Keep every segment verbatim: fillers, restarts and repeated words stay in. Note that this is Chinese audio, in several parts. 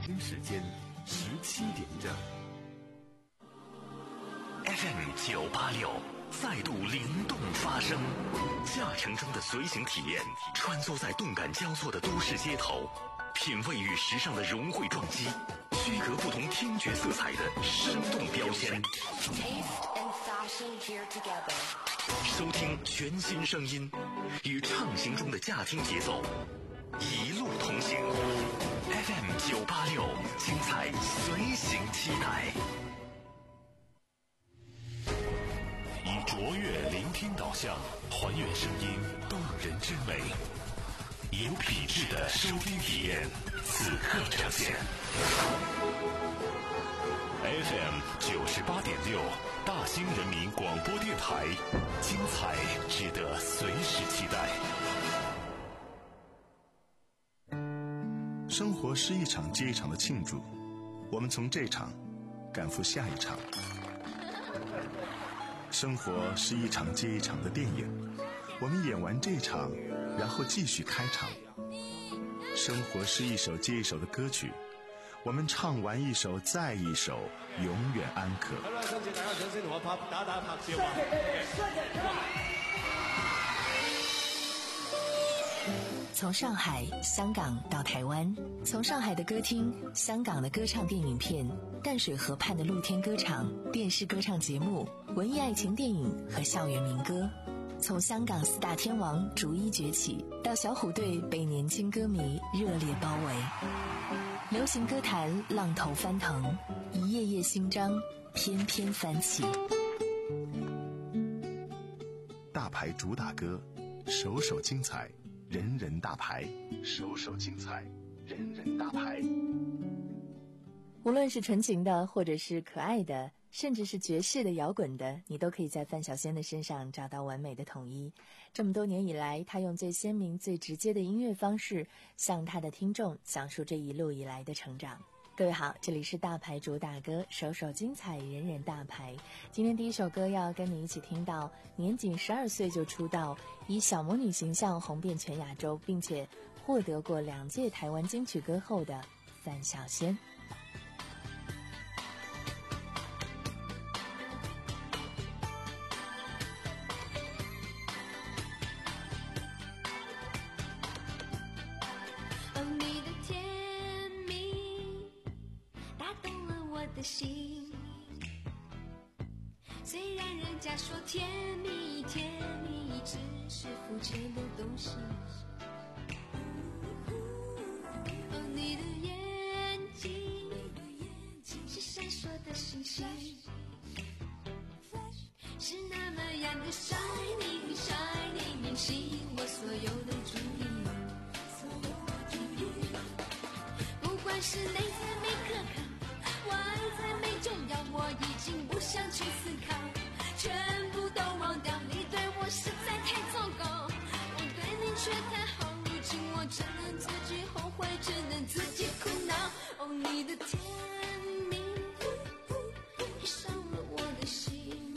京时间十七点整。 F M 九八六再度灵动发声，驾乘中的随行体验，穿梭在动感交错的都市街头，品味与时尚的融汇撞击，区隔不同听觉色彩的生动标签。收听全新声音，与畅行中的驾听节奏，一路同行。F M 九八六，精彩随行期待。 以卓越聆听导向，还原声音动人之美，有品质的收听体验，此刻呈现。F M 九十八点六，大兴人民广播电台，精彩值得随时期待。 生活是一场接一场的庆祝，我们从这场赶赴下一场。生活是一场接一场的电影，我们演完这场，然后继续开场。生活是一首接一首的歌曲，我们唱完一首再一首，永远安可。 从上海、香港到台湾，从上海的歌厅、香港的歌唱电影片、淡水河畔的露天歌场、电视歌唱节目、文艺爱情电影和校园民歌，从香港四大天王逐一崛起，到小虎队被年轻歌迷热烈包围，流行歌坛浪头翻腾，一页页新章翩翩翻起。 大牌主打歌，首首精彩，人人大牌，首首精彩，人人大牌。 无论是纯情的，或者是可爱的，甚至是爵士的、摇滚的，你都可以在范晓萱的身上找到完美的统一。这么多年以来，她用最鲜明、最直接的音乐方式，向她的听众讲述这一路以来的成长。各位好，这里是大牌主打歌，首首精彩，人人大牌。今天第一首歌要跟你一起听到年仅十二岁就出道，以小魔女形象红遍全亚洲，并且获得过两届台湾金曲歌后的范晓萱。 心，虽然人家说甜蜜甜蜜只是肤浅的东西，哦，你的眼睛是闪烁的星星，是那么样的 shining shining， 吸引我所有的注意，不管是内在美可靠，外在没重要，我已经不想去思考，全部都忘掉，你对我实在太糟糕，我对你却太好，如今我只能自己后悔，只能自己苦恼。哦，你的甜蜜已伤了我的心，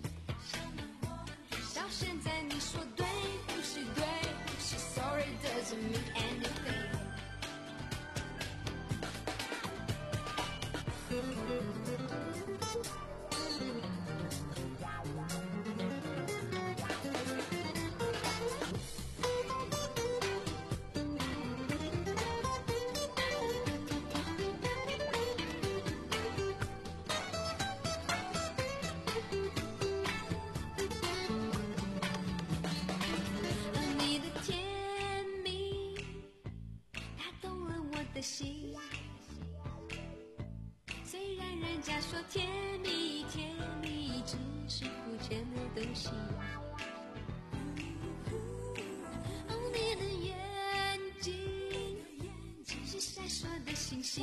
到现在你说对不起对不起 Sorry doesn't mean anything。你的甜蜜打动了我的心，虽然人家说甜蜜甜蜜只是肤浅的东西，哦，你的眼睛是闪烁的星星，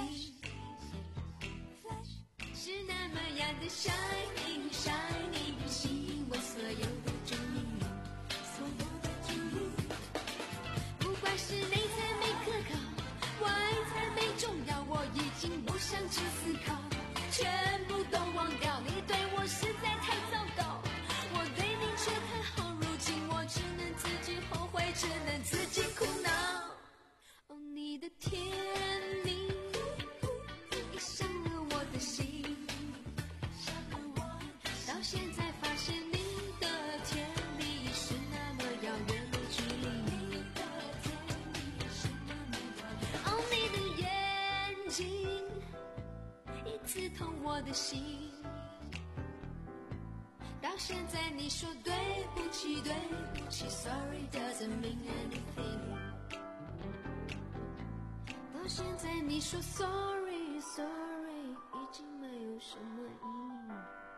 是那么样的 shining shining， 吸引我所有的注意，所有的注意，不管是内在美可靠，外在美重要，我已经不想去思考，全部都忘掉，你对我实在太糟糕，我对你却太好，如今我只能自己后悔，只能自己苦恼。哦，你的甜蜜刺痛我的心。到现在你说对不起对不起 Sorry doesn't mean anything。 到现在你说 Sorry Sorry 已经没有什么意义。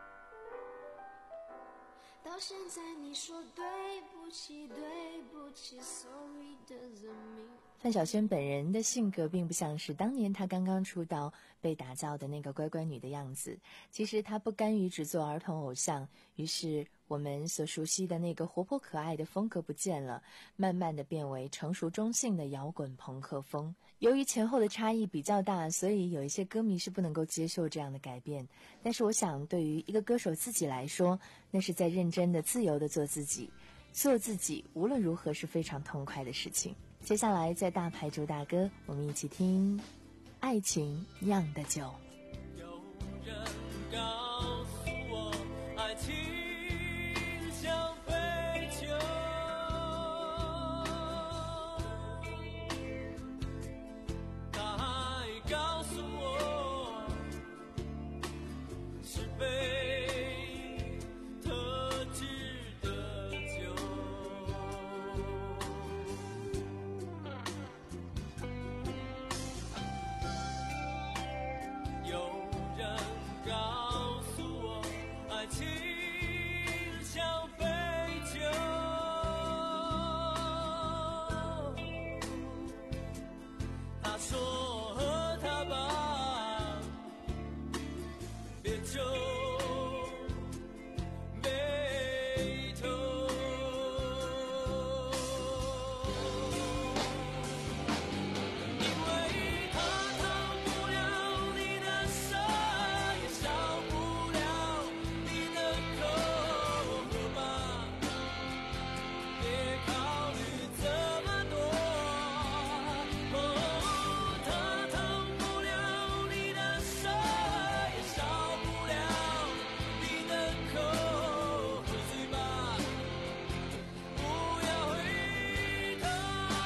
到现在你说对不起对不起 Sorry doesn't mean。 范晓萱本人的性格并不像是当年她刚刚出道被打造的那个乖乖女的样子，其实她不甘于只做儿童偶像，于是我们所熟悉的那个活泼可爱的风格不见了，慢慢的变为成熟中性的摇滚朋克风。由于前后的差异比较大，所以有一些歌迷是不能够接受这样的改变，但是我想对于一个歌手自己来说，那是在认真的自由的做自己，做自己无论如何是非常痛快的事情。接下来在大牌主打歌，我们一起听爱情酿的酒。 有人告诉我爱情像杯酒，他还告诉我是杯特制的酒。有人告诉我爱情像杯酒，他说喝它吧，别皱眉头，因为它烫不了你的舌，也烧不了你的口，喝吧，别考虑这么多。哦，它烫不了你的舌，也烧不了你的口，喝醉吧，不要回头。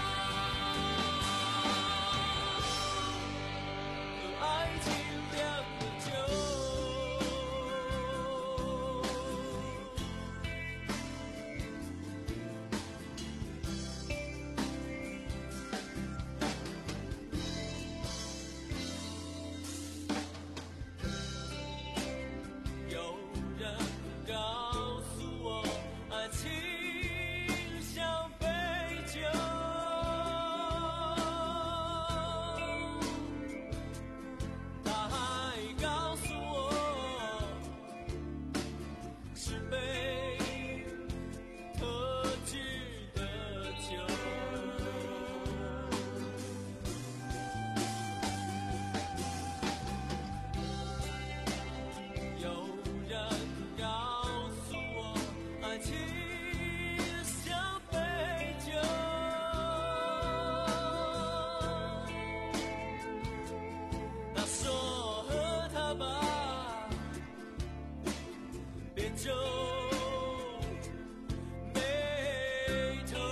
和爱情酿的酒。有人告诉我爱情像杯酒，他还告诉我是杯特制的酒。有人告诉我爱情像杯酒，他说喝它吧，别皱眉头。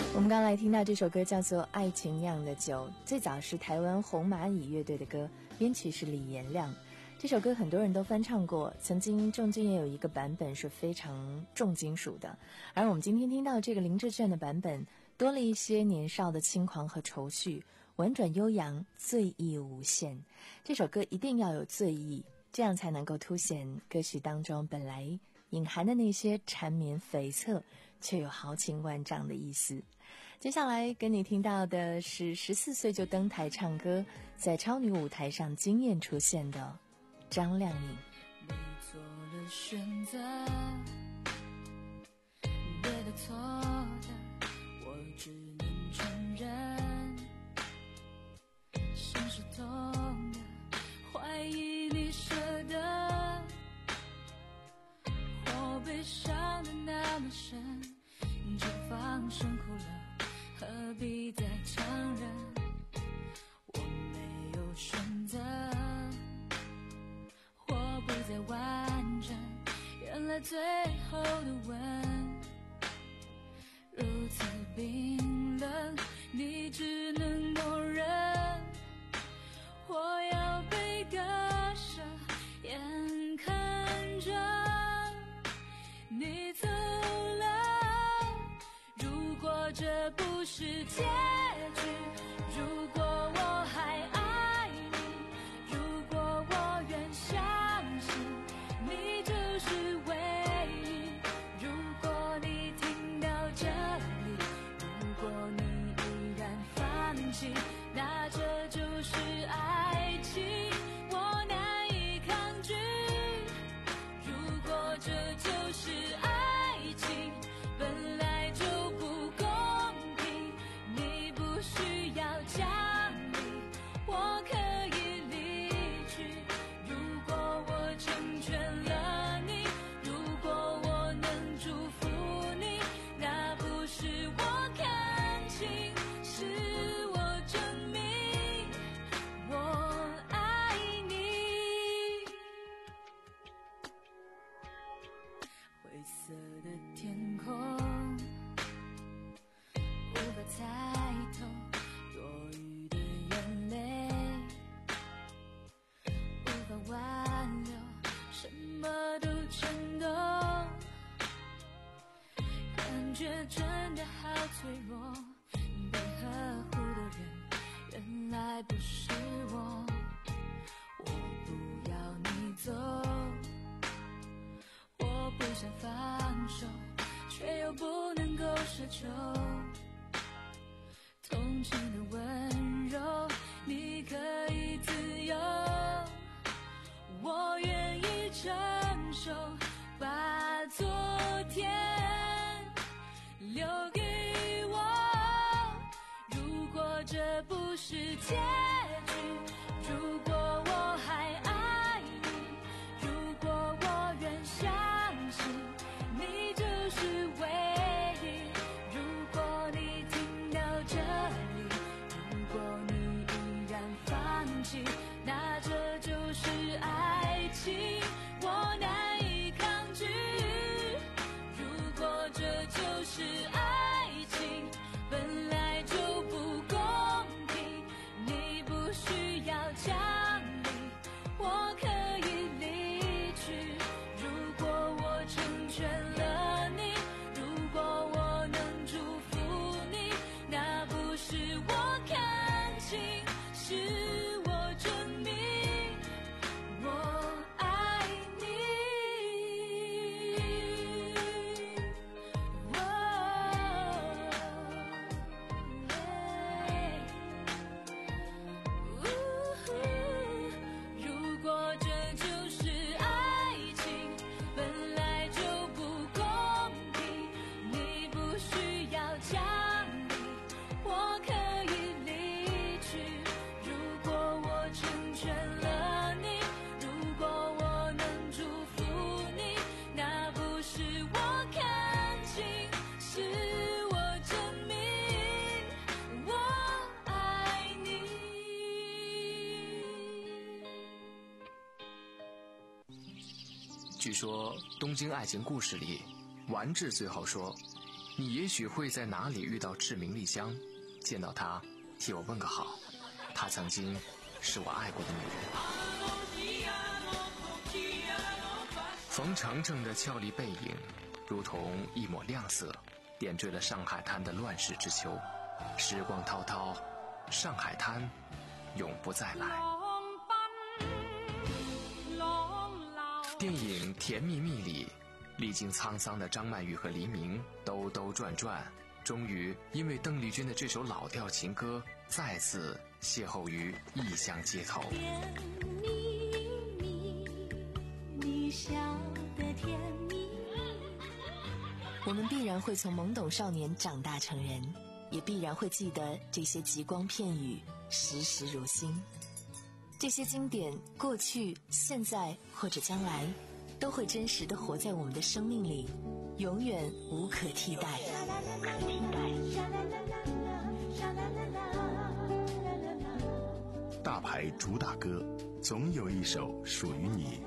我们刚来听到这首歌叫做《爱情酿的酒》，最早是台湾红蚂蚁乐队的歌，编曲是李延亮。这首歌很多人都翻唱过，曾经郑钧也有一个版本是非常重金属的，而我们今天听到这个林志炫的版本，多了一些年少的轻狂和愁绪，婉转悠扬，醉意无限。这首歌一定要有醉意，这样才能够凸显歌曲当中本来隐含的那些缠绵悱恻却有豪情万丈的意思。接下来跟你听到的是十四岁就登台唱歌，在超女舞台上惊艳出现的张靓颖。 你做了选择，对的错的我只能承认，心是痛的，怀疑你舍得，我悲伤的那么深，就放声哭了，何必再强忍？我没有选择，我不再完整，原来最后的吻如此冰冷，你只能默认，我要被割舍，眼看着你走了，如果这不是结局，如果我还爱你，如果我愿相信你就是唯一，如果你听到这里，如果你依然放弃，那这就是爱情，我难以抗拒，如果这就是爱情，本来就不公平，你不需要讲理，我可以离去，如果我成全了你，如果我能祝福你，那不是我看清，是我证明我爱你。灰色的天空无法猜透多余的眼泪，无法挽留，什么都震动，感觉真的好脆弱，被呵护的人原来不是我，我不要你走，我不想放手，却又不能够奢求，同情的温柔，你可以自由，我愿意承受，把昨天留给我，如果这不是结局，如果我还爱你，如果我愿相信你就是唯一，如果你听到这里，如果你依然放弃，那这就是爱情，我难以抗拒，如果这就是爱情，本来就不公平，你不需要讲理，我可以离去，如果我成全了你，如果我能祝福你，那不是我看清，是我证明我爱你。如果这就是爱情，本来就不公平，你不需要讲理，我可以离去，如果我成全了你，如果我能祝福你，那不是我看清，是我证明我爱你。 据说《东京爱情故事》里，完治最后说：“ 你也许会在哪里遇到志明丽香，见到她替我问个好，她曾经是我爱过的女人。冯程程的俏丽背影如同一抹亮色，点缀了上海滩的乱世之秋。时光滔滔，上海滩永不再来。电影《甜蜜蜜》里，历经沧桑的张曼玉和黎明兜兜转转，终于因为邓丽君的这首老调情歌再次邂逅于异乡街头。 甜蜜蜜，你笑得甜蜜蜜。 我们必然会从懵懂少年长大成人，也必然会记得这些极光片语，时时如新。这些经典，过去、现在或者将来，都会真实地活在我们的生命里，永远无可替代。 大牌主打歌，总有一首属于你。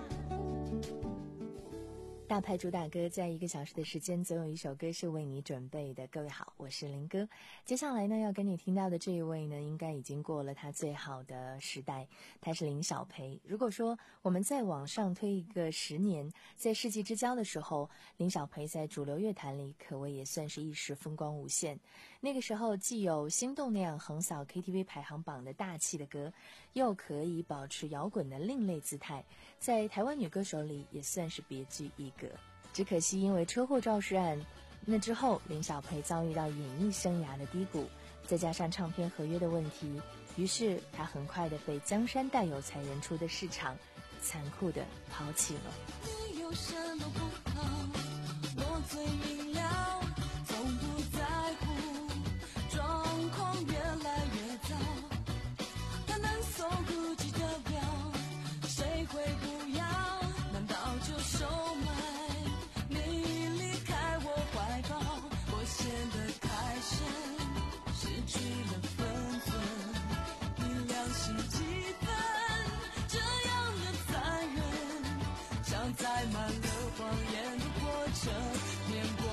大牌主打歌，在一个小时的时间，总有一首歌是为你准备的。各位好，我是林哥。接下来呢，要跟你听到的这一位呢，应该已经过了他最好的时代，他是林小培。如果说我们再往上推一个十年，在世纪之交的时候，林小培在主流乐坛里可谓也算是一时风光无限。那个时候既有心动那样横扫 K T V 排行榜的大气的歌，又可以保持摇滚的另类姿态，在台湾女歌手里也算是别具一格。只可惜因为车祸肇事案，那之后林小培遭遇到演艺生涯的低谷，再加上唱片合约的问题，于是他很快的被江山代有才人出的市场残酷的抛弃了。 你有什么不好，我最明了，从不在乎，状况越来越糟，他能送不及的表，谁会不要？难道就收买你离开我怀抱？我显得太深，失去了分寸，你良心几分？这样的残忍，像载满了谎言的过程，年过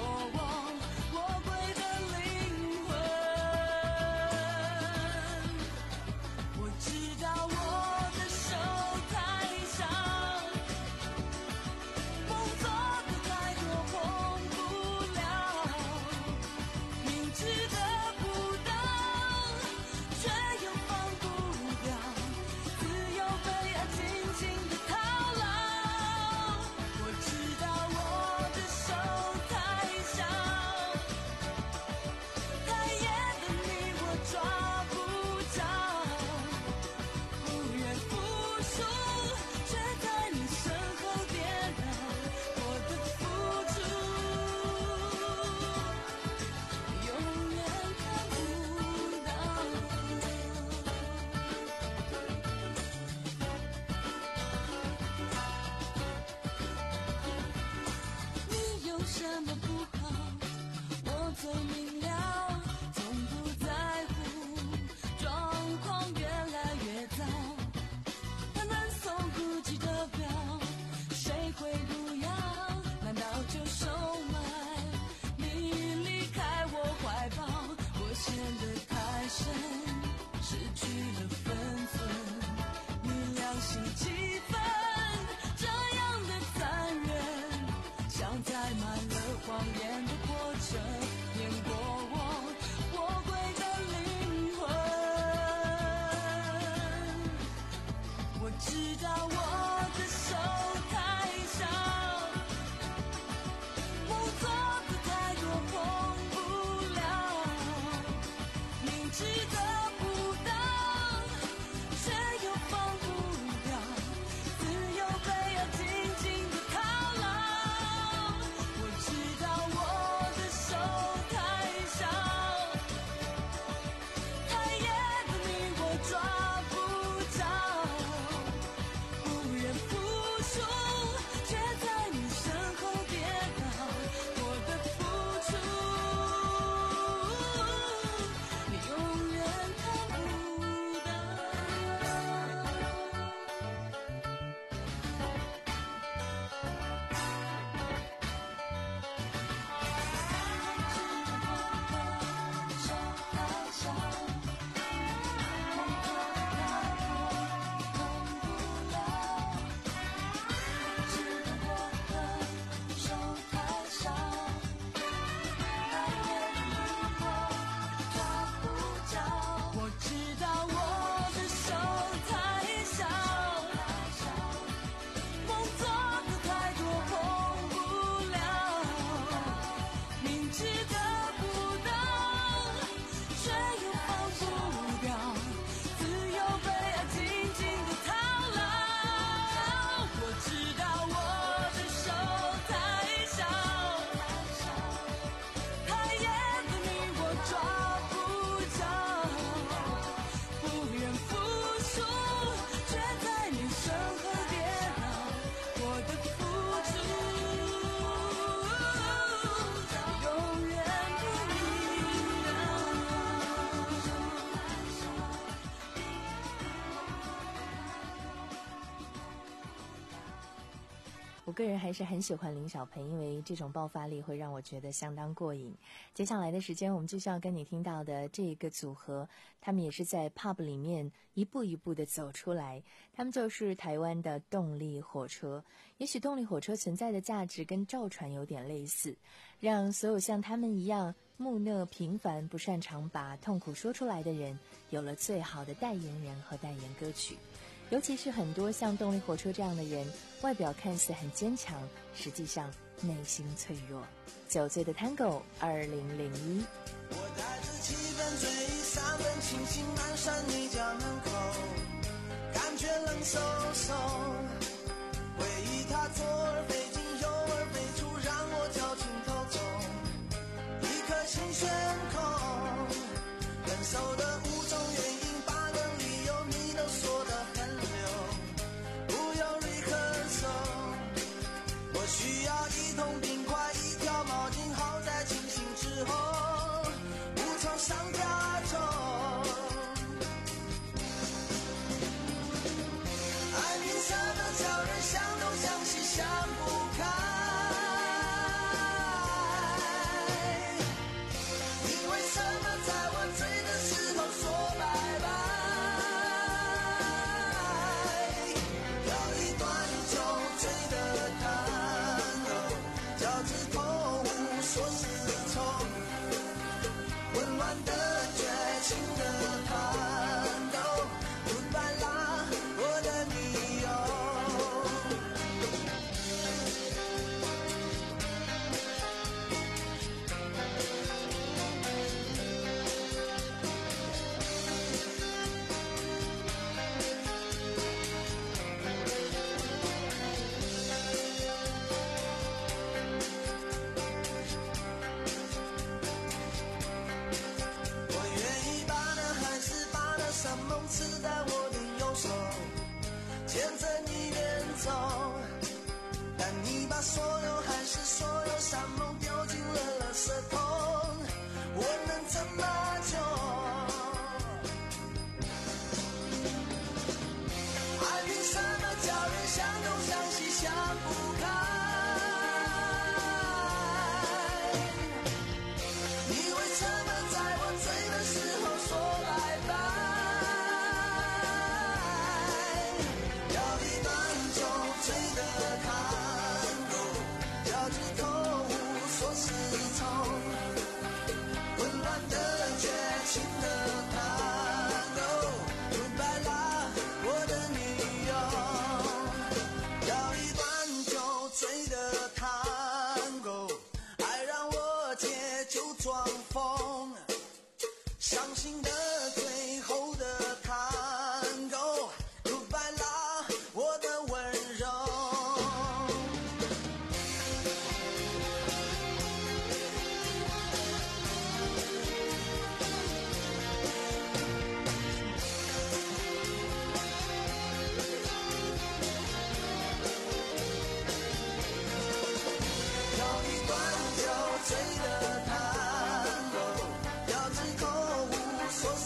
我个人还是很喜欢林小培，因为这种爆发力会让我觉得相当过瘾。接下来的时间，我们继续要跟你听到的这个组合，他们也是在 pub 里面一步一步的走出来，他们就是台湾的动力火车。也许动力火车存在的价值跟赵传有点类似，让所有像他们一样木讷平凡不擅长把痛苦说出来的人有了最好的代言人和代言歌曲。尤其是很多像动力火车这样的人，外表看似很坚强，实际上内心脆弱。酒醉的 Tango 二零零一， 我带着七分醉意三分清醒蹒跚你家门口，感觉冷飕飕，回忆它左耳飞进右耳飞出，让我绞尽头走，一颗心悬空，分手的五种原因八个理由你都说得很溜，不用 rehearsal， 我需要一桶冰块一条毛巾，好在清醒之后无从上加重，爱凭什么叫人想东想西想不开，你为什么在我醉的时候说拜拜，跳一段酒醉的探戈，脚趾头无所适从，混乱的绝情的探戈，不白啦我的理由，我愿意把那海誓把那山盟刺在我的右手，牵着你远走，但你把所有海誓所有山盟丢进了垃圾桶，我能怎么救？爱凭什么叫人想东想西想不开，你为什么在我醉的时候说拜拜，要一段酒醉的探戈，脚趾头无所适从，混乱的绝情的探戈，不白啦我的女友，要一段酒醉的探戈，爱让我借酒装疯，伤心的最后的探戈，不白啦我的温柔。跳一段酒醉的探戈，脚趾头无所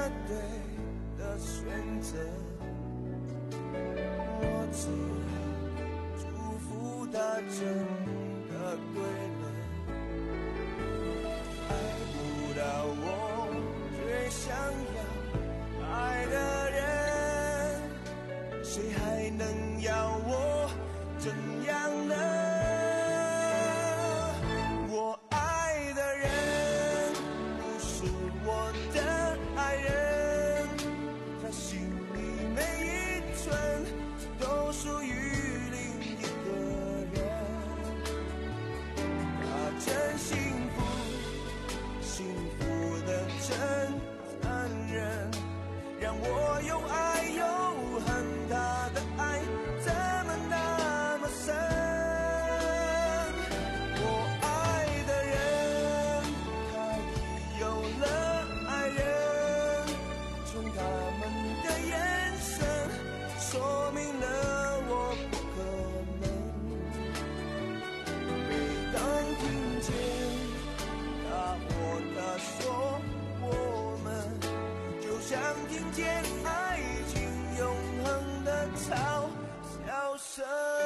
的对的选择，我只好祝福他真的对了。爱不到我最想要爱的人，谁还能要我怎样呢？我爱的人不是我的爱人，他心里每一寸都属于另一个人。他真幸福，幸福的真残忍，让我又爱又恨。他的爱怎么那么深？我爱的人，他已有了爱人，从他们的眼神说明了我不可能。每当听见他或她说我们，就像听见爱情永恒的嘲笑声。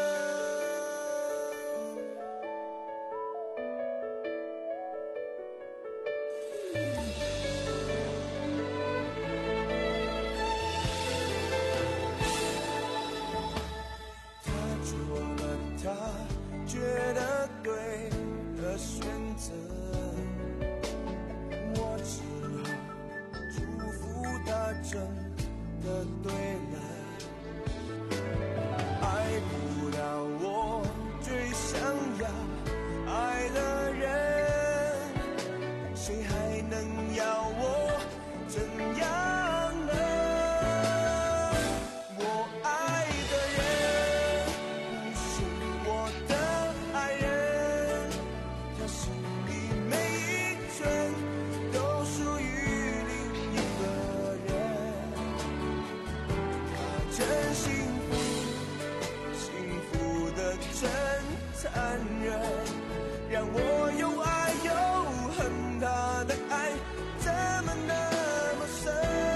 他做了他觉得对的选择，我只好祝福他真的对了。爱不到我最想要爱的人，谁还能要我怎样呢？我爱的人不是我的爱人，他心里每一寸都属于另一个人。他真幸福，幸福的真残忍，让我又爱又恨。他的爱怎么那么深？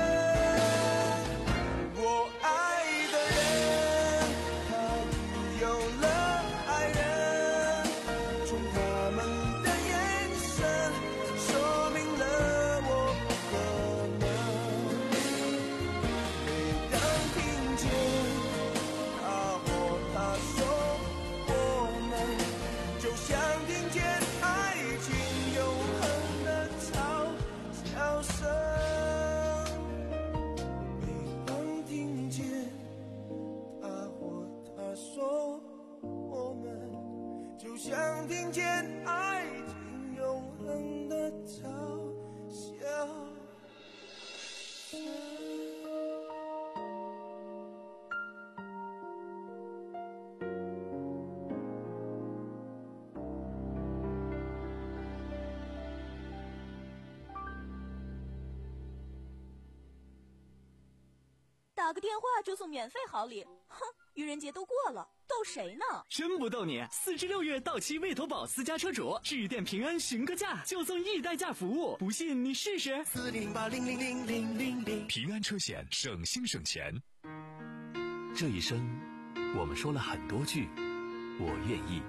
我爱的人，他已有了爱人，从他们的眼神说明了我不可能。每当听见他或她说我们，就像听见爱情永恒的嘲笑声。每当听见他或她说我们，就像听见爱情永恒的嘲笑声。 打个电话就送免费好礼，哼！愚人节都过了，逗谁呢？ 真不逗你！四至六月到期魏头宝私家车主，致电平安询个价，就送易代驾服务，不信你试试。 四零八零零零零零零， 平安车险，省心省钱。这一生，我们说了很多句“我愿意”。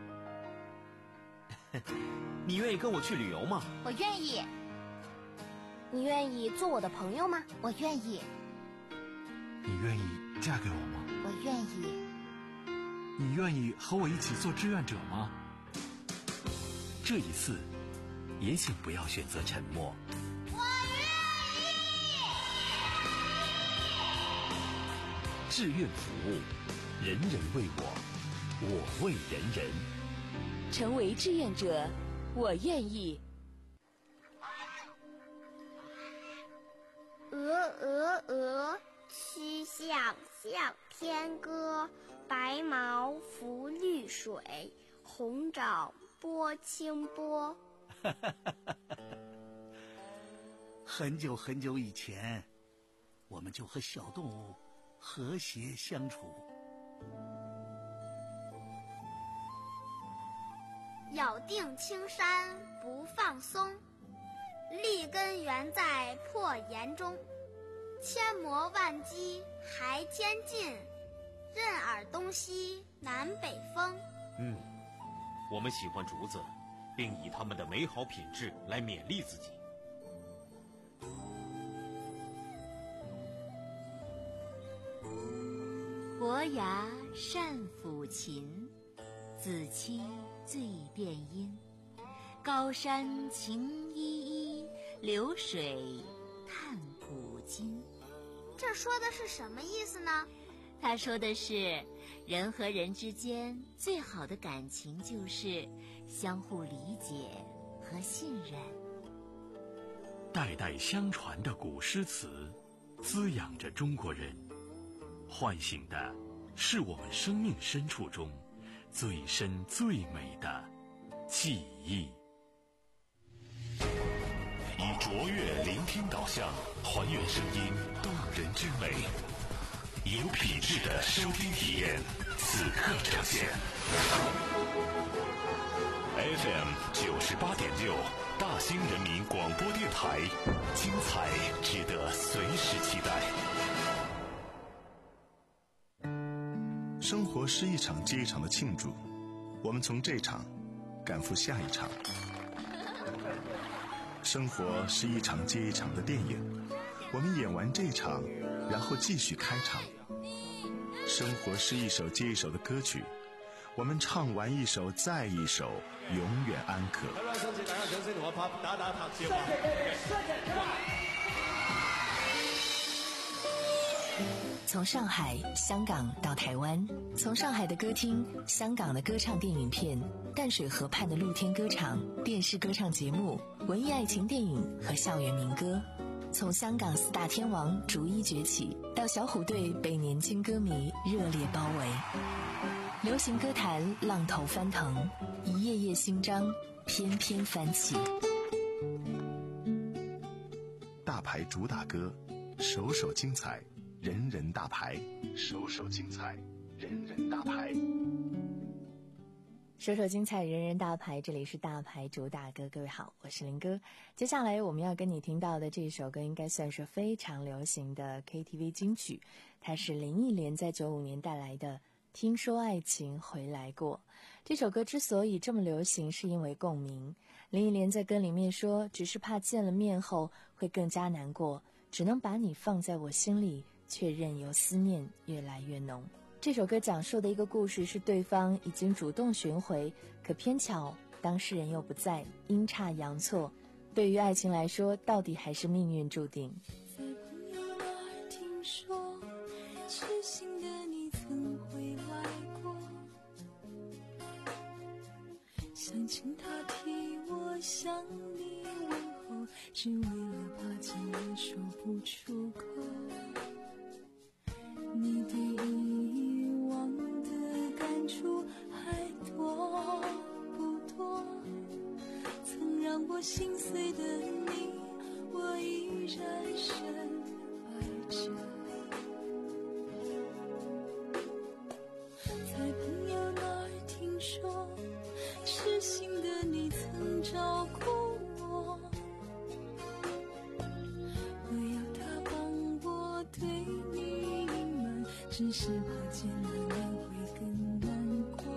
你愿意跟我去旅游吗？ 我愿意。你愿意做我的朋友吗？我愿意。 你愿意嫁给我吗？ 我愿意。 你愿意和我一起做志愿者吗？ 这一次，也请不要选择沉默。 我愿意。 志愿服务，人人为我，我为人人。 成为志愿者，我愿意。 鹅鹅鹅，曲项向天歌。白毛浮绿水，红掌拨清波。 很久很久以前，我们就和小动物和谐相处。 咬定青山不放松， 立根原在破岩中，千磨万击还坚劲，任尔东西南北风。 嗯，我们喜欢竹子，并以它们的美好品质来勉励自己。 伯牙善抚琴，子期最辨音。高山晴依依，流水叹古今。 这说的是什么意思呢？ 他说的是，人和人之间最好的感情就是相互理解和信任。 代代相传的古诗词，滋养着中国人，唤醒的是我们生命深处中最深最美的记忆。 以卓越聆听导向，还原声音动人之美，有品质的收听体验，此刻呈现。F M 九十八点六，大兴人民广播电台，精彩值得随时期待。 生活是一场接一场的庆祝，我们从这场赶赴下一场。生活是一场接一场的电影，我们演完这场，然后继续开场。生活是一首接一首的歌曲，我们唱完一首再一首，永远安可。 从上海、香港到台湾，从上海的歌厅、香港的歌唱电影片、淡水河畔的露天歌场、电视歌唱节目、文艺爱情电影和校园民歌，从香港四大天王逐一崛起，到小虎队被年轻歌迷热烈包围。流行歌坛浪头翻腾，一页页新章翩翩翻起。 大牌主打歌，首首精彩，人人大牌，首首精彩，人人大牌。 首首精彩，人人大牌，这里是大牌主打歌。各位好，我是林哥。接下来我们要跟你听到的这首歌应该算是非常流行的 K T V 金曲，它是林忆莲在九五年带来的《听说爱情回来过》。这首歌之所以这么流行，是因为共鸣。林忆莲在歌里面说，只是怕见了面后会更加难过，只能把你放在我心里，却任由思念越来越浓。这首歌讲述的一个故事是，对方已经主动寻回，可偏巧当事人又不在，阴差阳错。对于爱情来说，到底还是命运注定。 在朋友那儿听说，痴心的你曾回来过，想请他替我向你问候，只为了怕见了说不出口。你对遗忘的感触还多不多？曾让我心碎的你，我依然深爱着。在朋友那儿听说，痴心的你曾照顾我，我要他帮我对你隐瞒，只是怕见了面会更难过。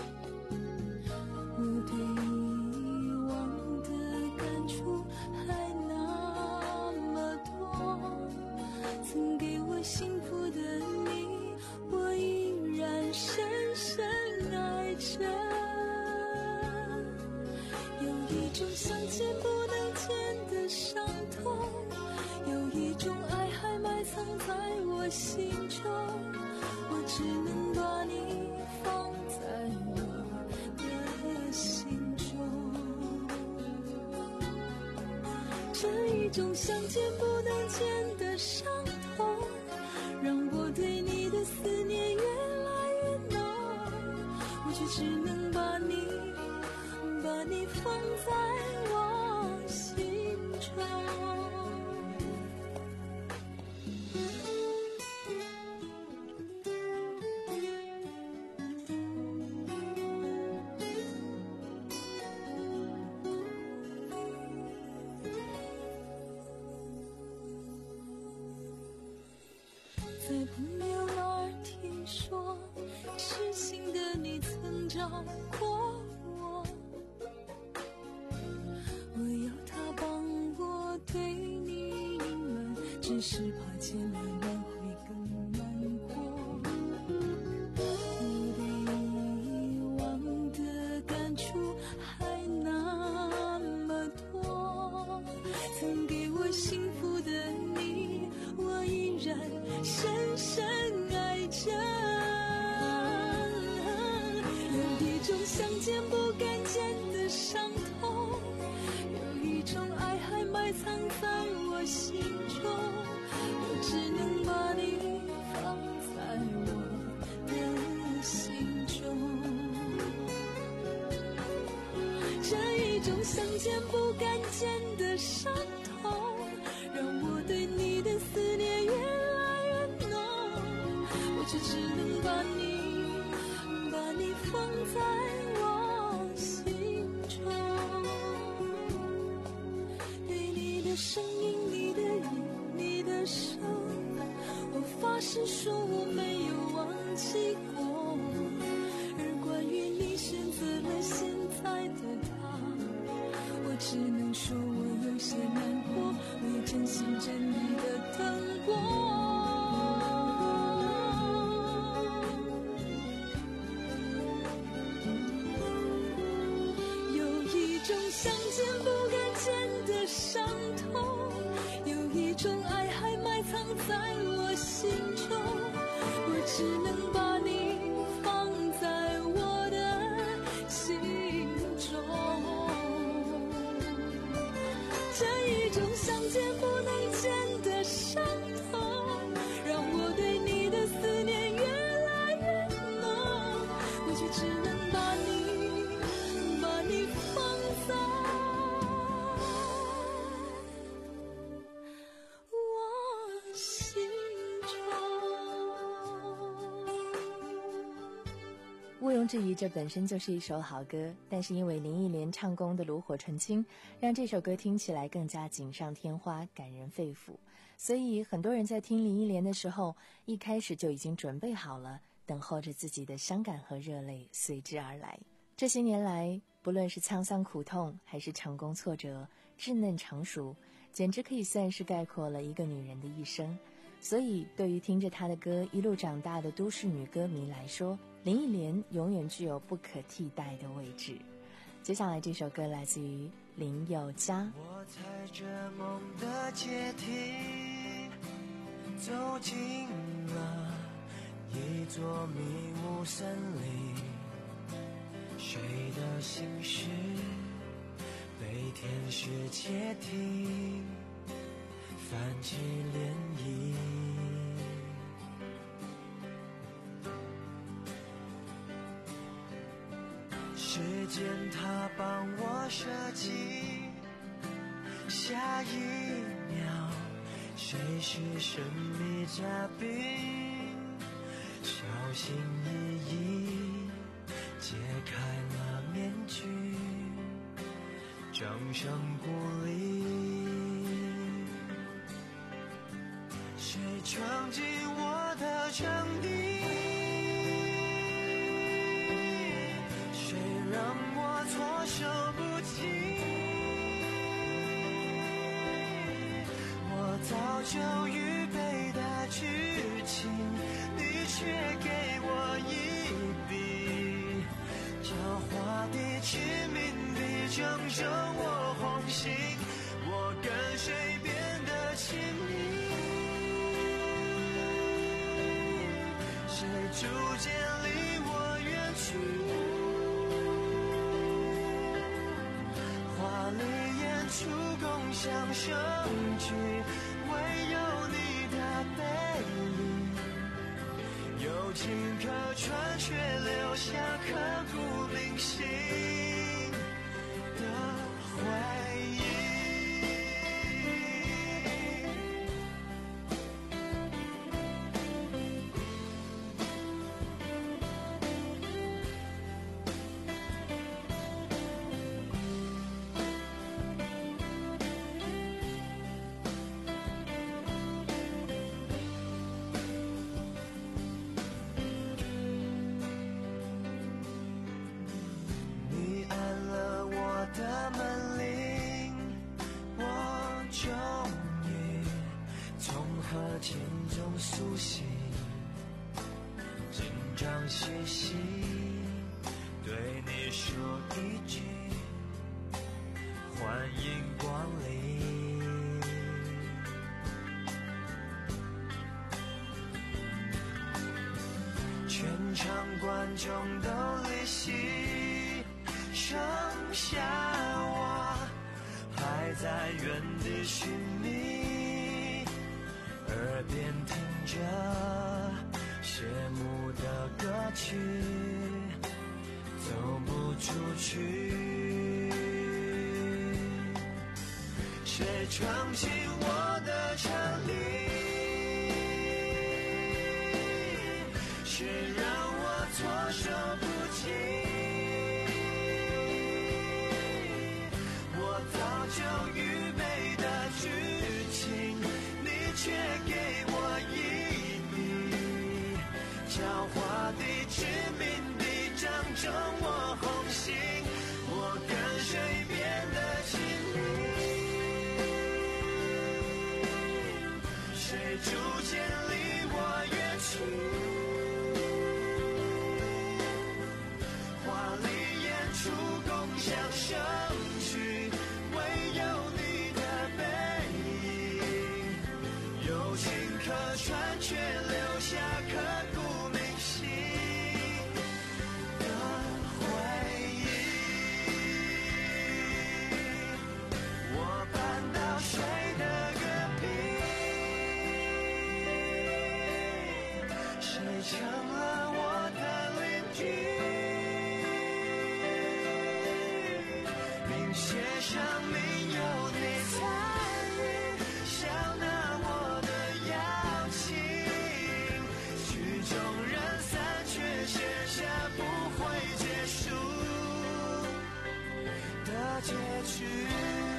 我对遗忘的感触还那么多，曾给我幸福的你，我依然深深爱着。有一种想见不能见的伤痛，有一种爱还埋藏在我心中，我只能把你放在我的心中。这一种想见不能见的伤痛，让我对你的思念越来越浓，我却只能把你把你放在我心中。 在朋友那儿听说，痴心的你曾找过我，我要他帮我对你隐瞒，只是怕见了面会更难过。我对遗忘的感触还那么多，曾给我幸福的你，我依然深深爱着。有一种想见不敢见的伤痛，有一种爱还埋藏在我心中，我只能把你放在我的心中。这一种想见不敢见的伤痛，让我对你的思念越来越浓，我却只能把你把你放在我心中。对你的声音，你的影，你的手，我发誓说我没有忘记过。而关于你选择了现在的他，我只能说我有些难过，没真心真意的等过。有一种想见不敢见的伤痛，有一种爱还埋藏在我心中，我只能把你放在我的心中。这一种想见不能见的伤痛，让我对你的思念越来越浓，我却只能把你把你放在我心毋庸置疑，这本身就是一首好歌，但是因为林忆莲唱功的炉火纯青，让这首歌听起来更加锦上添花，感人肺腑。所以很多人在听林忆莲的时候，一开始就已经准备好了，等候着自己的伤感和热泪随之而来。这些年来，不论是沧桑苦痛，还是成功挫折，稚嫩成熟，简直可以算是概括了一个女人的一生。所以对于听着她的歌一路长大的都市女歌迷来说，林忆莲永远具有不可替代的位置。接下来这首歌来自于林宥嘉。 我踩着梦的阶梯，走进了一座迷雾森林，谁的心事被天使窃听，泛起涟漪。时间它帮我设计，下一秒谁是神秘嘉宾，小心翼翼解开了面具，掌声鼓励。谁闯进我的场地，谁让我措手不及，我早就预备的剧情，你却给我一笔狡猾的致命的拯救我红心，我跟谁变得亲密，谁逐渐离我远去，华丽演出共享盛举，唯有你的背影有情可传，却留下刻骨铭心的回忆。 息，紧张兮兮对你说一句欢迎光临。全场观众都离席，剩下我还在原地寻觅，耳边听着谢幕的歌曲，走不出去。谁闯进我的场地？谁让我措手不及？我早就预备的剧情，你却给我一笔狡猾地、致命地正中我红心，我跟谁变得亲密？谁逐渐离我远去？主共享盛举，唯有你的背影，有情可传，却留下刻骨铭心的回忆。我搬到谁的隔壁？谁成了我的邻居？写上名有你参与，笑纳我的邀请，曲终人散，却写下不会结束的结局。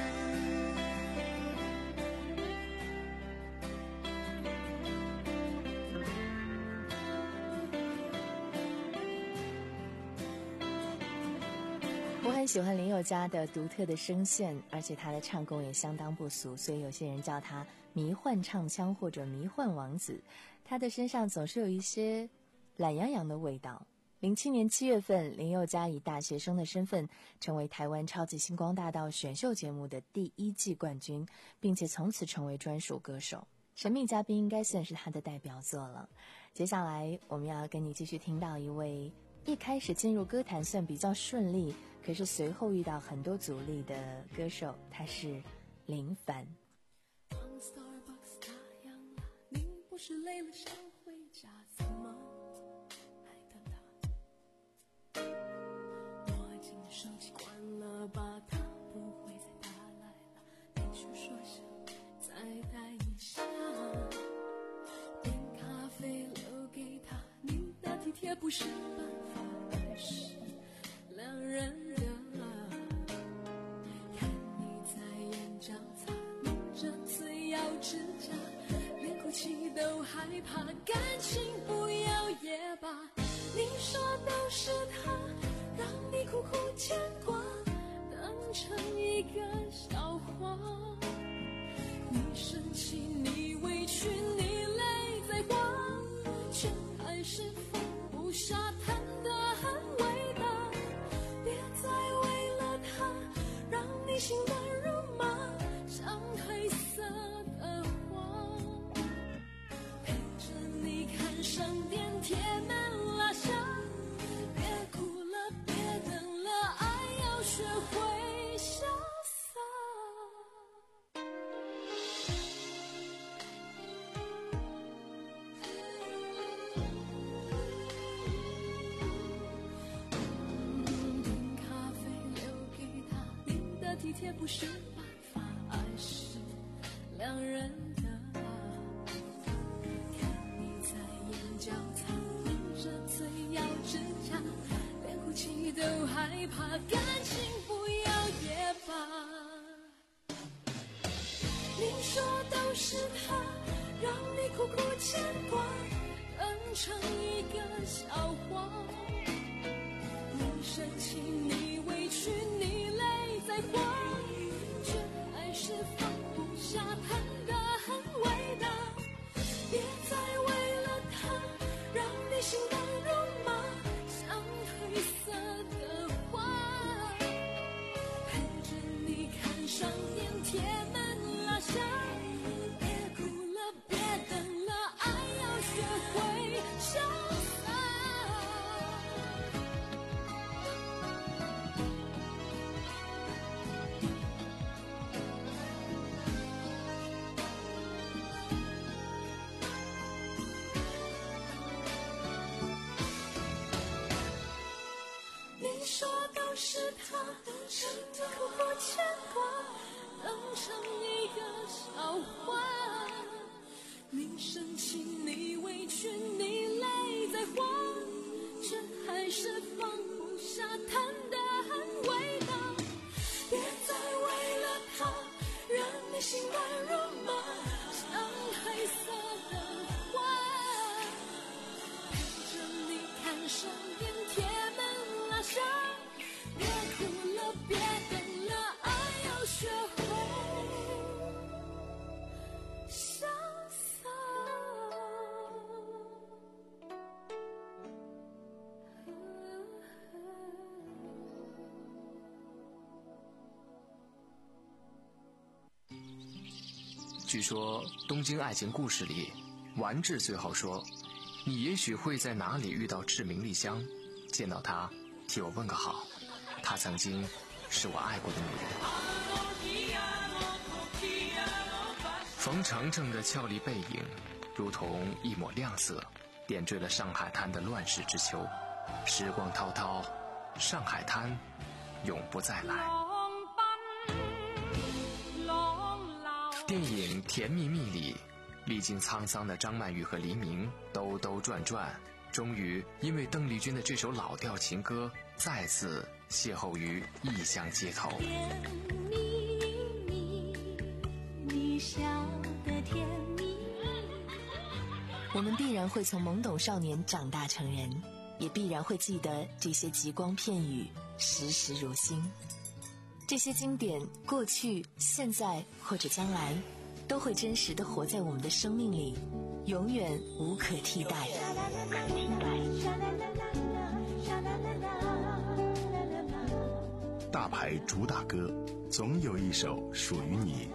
我很喜欢林宥嘉的独特的声线，而且他的唱功也相当不俗，所以有些人叫他迷幻唱腔或者迷幻王子。他的身上总是有一些懒洋洋的味道。零七年七月份，林宥嘉以大学生的身份成为台湾超级星光大道选秀节目的第一季冠军，并且从此成为专属歌手。神秘嘉宾应该算是他的代表作了。接下来我们要跟你继续听到一位一开始进入歌坛算比较顺利，可是随后遇到很多阻力的歌手，他是林凡。 当 Starbucks 打烊了，你不是累了想回家，怎么还等他？我已经手机关了吧，他不会再打来了，你去说声再待一下，点咖啡留给他，你的体贴不是办法，而是两人的。看你在眼角擦，抿着嘴咬指甲，连哭泣都害怕，感情不要也罢。你说都是他，让你苦苦牵挂，当成一个笑话。你生气，你委屈，你泪在光，却还是放不下，谈得很伟大。别再为了他，让你心乱如麻，像褪色的花。陪着你看上电贴门拉下，别哭了，别等了，爱要学会潇洒。体贴不是办法，而是两人的。看你在眼角擦，抿着嘴咬指甲，连哭泣都害怕，感情不要也罢。你说都是他，让你苦苦牵挂，当成一个笑话。你生气，你委屈，你泪在光，却还是放不下，谈得很伟大。别再为般rom漫，像黑色的花，陪着你看上眼贴门拉上，别哭了，别等了，爱要学会潇洒。 据说《东京爱情故事》里，丸治最后说：“你也许会在哪里遇到志明丽香，见到她，替我问个好。她曾经是我爱过的女人。”冯程程的俏丽背影，如同一抹亮色，点缀了上海滩的乱世之秋。时光滔滔，上海滩永不再来。电影《甜蜜蜜》里，历经沧桑的张曼玉和黎明兜兜转转，终于因为邓丽君的这首老调情歌，再次邂逅于异乡街头。 甜蜜蜜，你笑得甜蜜蜜。 我们必然会从懵懂少年长大成人，也必然会记得这些极光片语，时时如新。这些经典，过去、现在或者将来，都会真实地活在我们的生命里，永远无可替代。 大牌主打歌，总有一首属于你。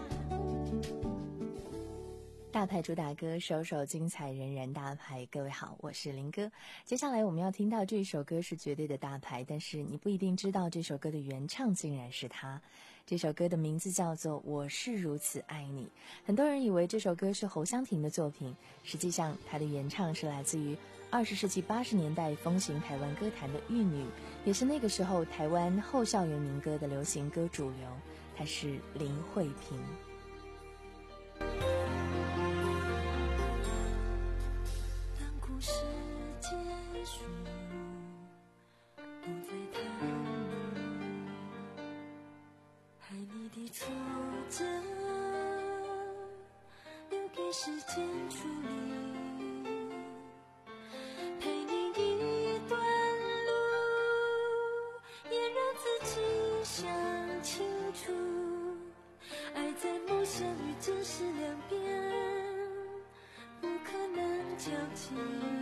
大牌主打歌，首首精彩，人人大牌。各位好，我是林哥。接下来我们要听到这一首歌是绝对的大牌，但是你不一定知道这首歌的原唱竟然是他。这首歌的名字叫做《我是如此爱你》。很多人以为这首歌是侯湘婷的作品，实际上它的原唱是来自于二十世纪八十年代风行台湾歌坛的玉女，也是那个时候台湾后校园民歌的流行歌主流，她是林慧萍。 故事结束，不再谈爱你的挫折，留给时间处理。陪你一段路，也让自己想清楚，爱在梦想与真实两边，不可能交集。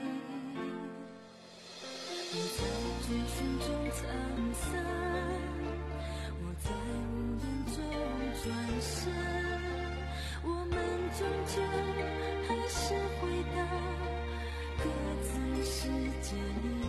你在追寻中沧桑，我在无言中转身，我们终究还是回到各自世界里。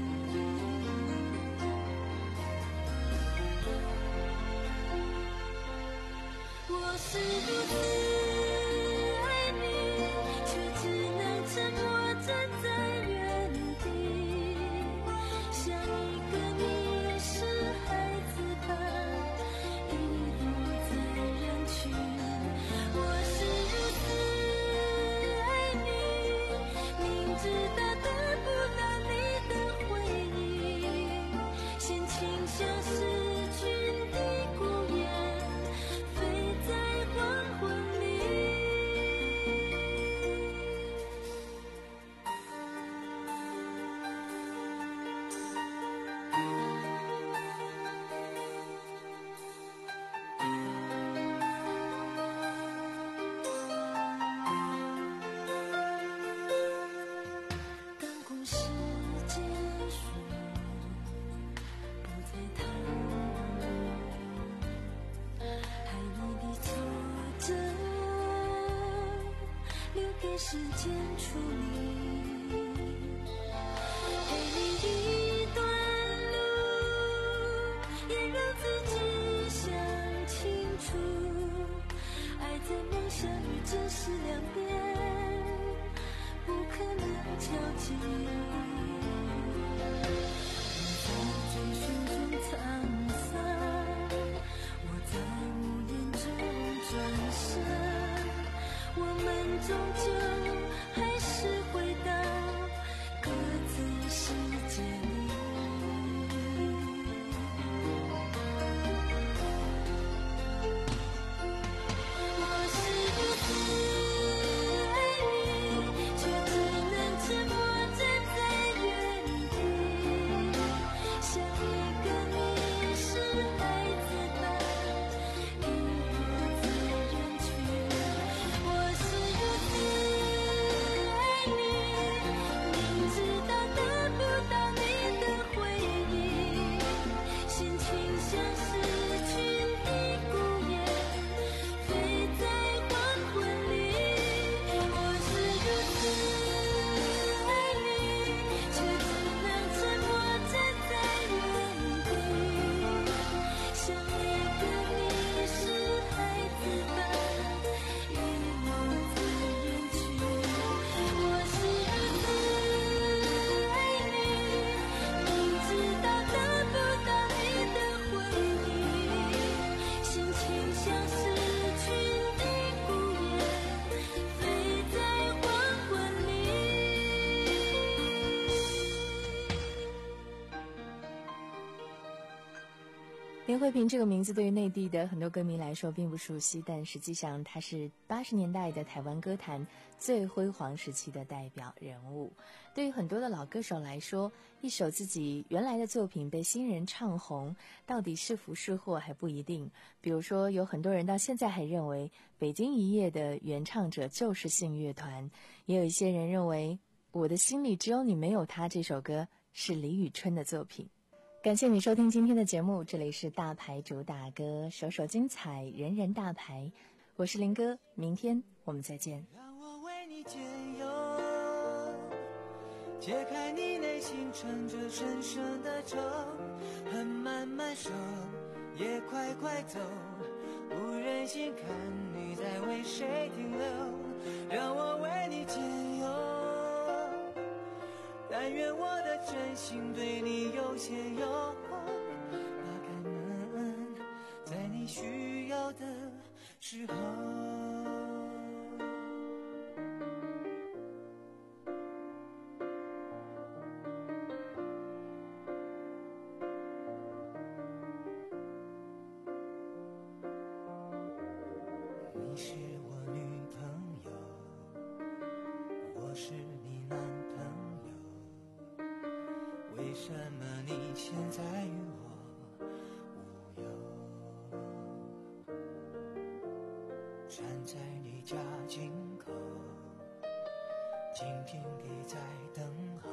我是如此爱你，却只能沉默站在原地，像一个你是孩子般遗落在人群。我是如此爱你，明知道得不到你的回应，先倾向失去的孤雁，飞在黄昏里。当故事结束，不再谈爱你的挫折，留给时间处理。陪你一段路，也让自己想清楚，爱在梦想与真实两边，不可能交集。我在追寻中沧桑，我在无言中转身，我们终究还是回到各自世界里。我是田慧萍这个名字对于内地的很多歌迷来说并不熟悉，但实际上她是八十年代的台湾歌坛最辉煌时期的代表人物。对于很多的老歌手来说，一首自己原来的作品被新人唱红，到底是福是祸还不一定。比如说，有很多人到现在还认为北京一夜的原唱者就是信乐团，也有一些人认为我的心里只有你没有他这首歌是李宇春的作品。感谢你收听今天的节目，这里是大牌主打歌，首首精彩，人人大牌。我是林哥，明天我们再见。 让我为你解忧，解开你内心沉着深深的愁，恨慢慢收，也快快走，不忍心看你在为谁停留。让我为你解忧，但愿我的真心对你有些用，打开门，在你需要的时候。你是我女朋友，我是你男朋友，为什么你现在与我无忧？站在你家进口，静静地在等候，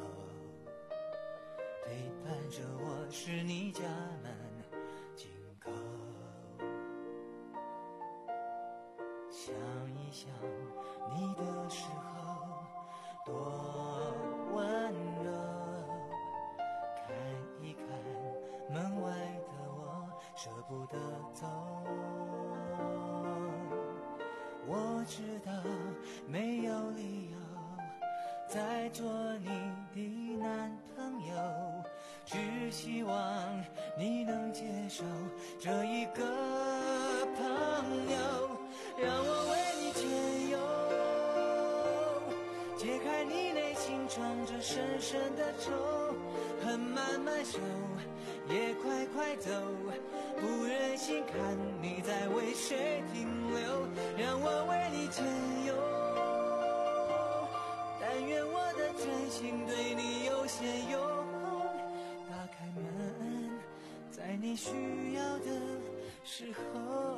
陪伴着我是你家门紧扣。想一想你的时候多温柔，看一看门外的我舍不得走。我知道没有理由再做你的男朋友，只希望你能接受这一个朋友。让我为你解忧，解开你内心藏着深深的愁，恨慢慢收，也快快走，不忍心看你在为谁停留。让我为你解忧，但愿我的真心对你有些用，打开门，在你需要的时候。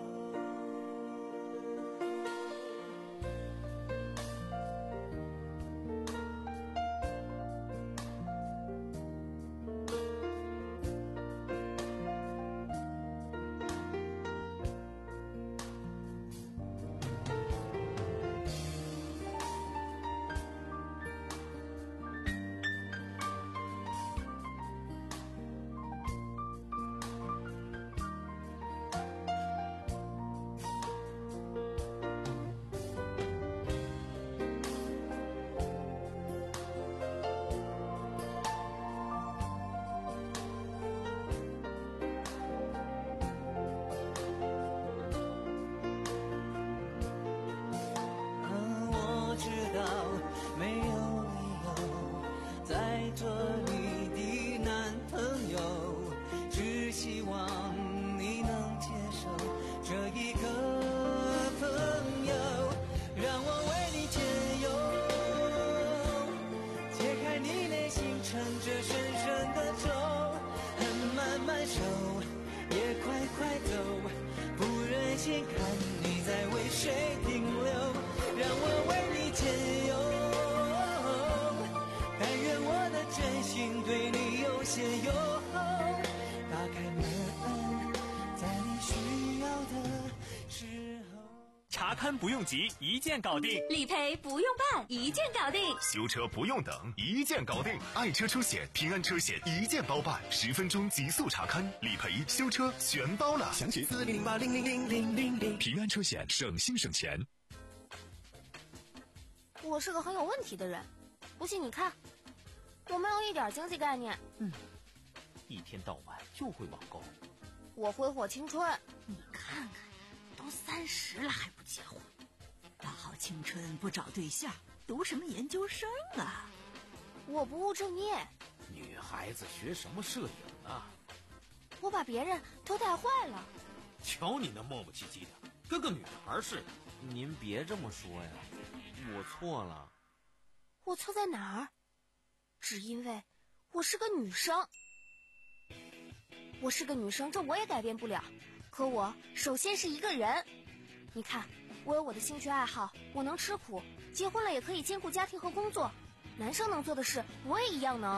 看你在为谁停留，让我为你解忧，但愿我的真心对你有些用，打开门，在你需要的时候。 查勘不用急，一键搞定； 理赔不用办，一键搞定； 修车不用等，一键搞定。爱车车险、平安车险一键包办，十分钟极速查勘、理赔、修车全包了。详询四零零八零零零零零零。平安车险，省心省钱。 我是个很有问题的人，不信你看，我没有一点经济概念。 嗯，一天到晚就会网购。 我挥霍青春。 你看看。都三十了还不结婚，大好青春不找对象，读什么研究生啊？ 我不务正业。 女孩子学什么摄影啊？ 我把别人都带坏了。 瞧你那磨磨唧唧的，跟个女孩似的。 您别这么说呀，我错了。 我错在哪儿？只因为我是个女生。我是个女生，这我也改变不了。可我首先是一个人。你看，我有我的兴趣爱好，我能吃苦，结婚了也可以兼顾家庭和工作。男生能做的事，我也一样能。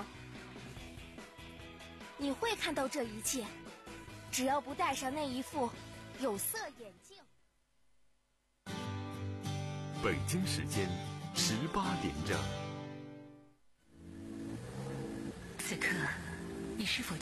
你会看到这一切，只要不戴上那一副有色眼镜。 北京时间十八点整。 此刻，你是否觉